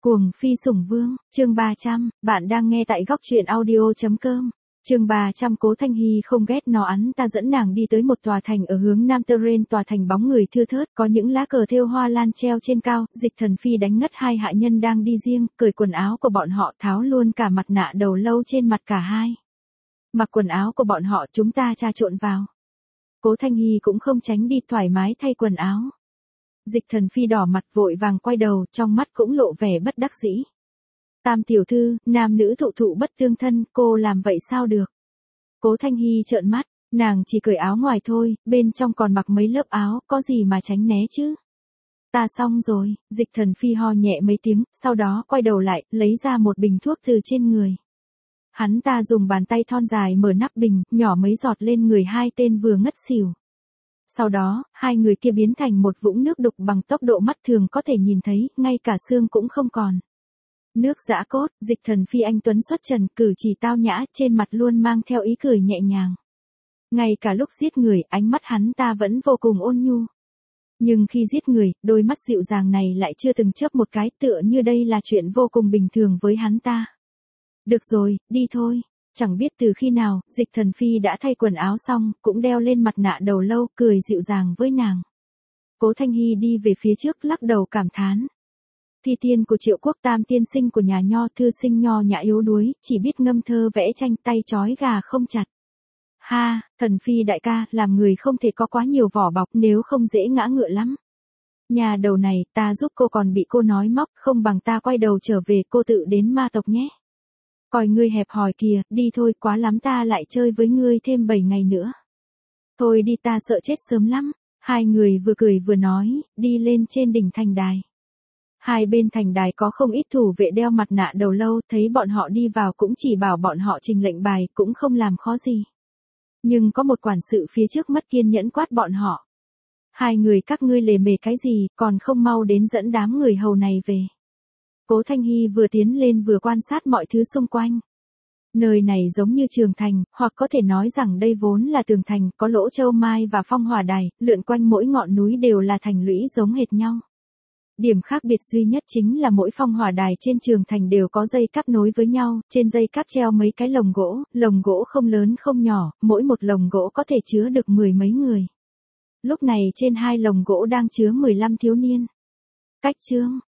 Cuồng phi sủng vương, chương 300, bạn đang nghe tại góc truyện audio.com. Chương 300 Cố Thanh Hy không ghét nó ắn ta dẫn nàng đi tới một tòa thành ở hướng Nam Terrain, tòa thành bóng người thưa thớt, có những lá cờ thêu hoa lan treo trên cao, Dịch Thần Phi đánh ngất hai hạ nhân đang đi riêng, cởi quần áo của bọn họ, tháo luôn cả mặt nạ đầu lâu trên mặt cả hai. Mặc quần áo của bọn họ, chúng ta trà trộn vào. Cố Thanh Hy cũng không tránh đi, thoải mái thay quần áo. Dịch Thần Phi đỏ mặt vội vàng quay đầu, trong mắt cũng lộ vẻ bất đắc dĩ. Tam tiểu thư, nam nữ thụ thụ bất tương thân, cô làm vậy sao được? Cố Thanh Hy trợn mắt, nàng chỉ cởi áo ngoài thôi, bên trong còn mặc mấy lớp áo, có gì mà tránh né chứ? Ta xong rồi, Dịch Thần Phi ho nhẹ mấy tiếng, sau đó quay đầu lại, lấy ra một bình thuốc từ trên người. Hắn ta dùng bàn tay thon dài mở nắp bình, nhỏ mấy giọt lên người hai tên vừa ngất xỉu. Sau đó, hai người kia biến thành một vũng nước đục bằng tốc độ mắt thường có thể nhìn thấy, ngay cả xương cũng không còn. Nước giã cốt, Dịch Thần Phi anh tuấn xuất trần, cử chỉ tao nhã, trên mặt luôn mang theo ý cười nhẹ nhàng. Ngay cả lúc giết người, ánh mắt hắn ta vẫn vô cùng ôn nhu. Nhưng khi giết người, đôi mắt dịu dàng này lại chưa từng chớp một cái, tựa như đây là chuyện vô cùng bình thường với hắn ta. Được rồi, đi thôi. Chẳng biết từ khi nào, Dịch Thần Phi đã thay quần áo xong, cũng đeo lên mặt nạ đầu lâu, cười dịu dàng với nàng. Cố Thanh Hy đi về phía trước, lắc đầu cảm thán. Thi tiên của Triệu Quốc, tam tiên sinh của nhà Nho, thư sinh nho nhã yếu đuối, chỉ biết ngâm thơ vẽ tranh, tay trói gà không chặt. Ha, Thần Phi đại ca, làm người không thể có quá nhiều vỏ bọc, nếu không dễ ngã ngựa lắm. Nhà đầu này, ta giúp cô còn bị cô nói móc, không bằng ta quay đầu trở về, cô tự đến ma tộc nhé. Coi ngươi hẹp hòi kìa, đi thôi, quá lắm ta lại chơi với ngươi thêm 7 ngày nữa. Thôi đi, ta sợ chết sớm lắm. Hai người vừa cười vừa nói, đi lên trên đỉnh thành đài. Hai bên thành đài có không ít thủ vệ đeo mặt nạ đầu lâu, thấy bọn họ đi vào cũng chỉ bảo bọn họ trình lệnh bài, cũng không làm khó gì. Nhưng có một quản sự phía trước mất kiên nhẫn quát bọn họ. Hai người các ngươi lề mề cái gì, còn không mau đến dẫn đám người hầu này về. Cố Thanh Hy vừa tiến lên vừa quan sát mọi thứ xung quanh. Nơi này giống như trường thành, hoặc có thể nói rằng đây vốn là tường thành, có lỗ châu mai và phong hỏa đài, lượn quanh mỗi ngọn núi đều là thành lũy giống hệt nhau. Điểm khác biệt duy nhất chính là mỗi phong hỏa đài trên trường thành đều có dây cáp nối với nhau, trên dây cáp treo mấy cái lồng gỗ không lớn không nhỏ, mỗi một lồng gỗ có thể chứa được 10 mấy người. Lúc này trên hai lồng gỗ đang chứa 15 thiếu niên. Cách chương,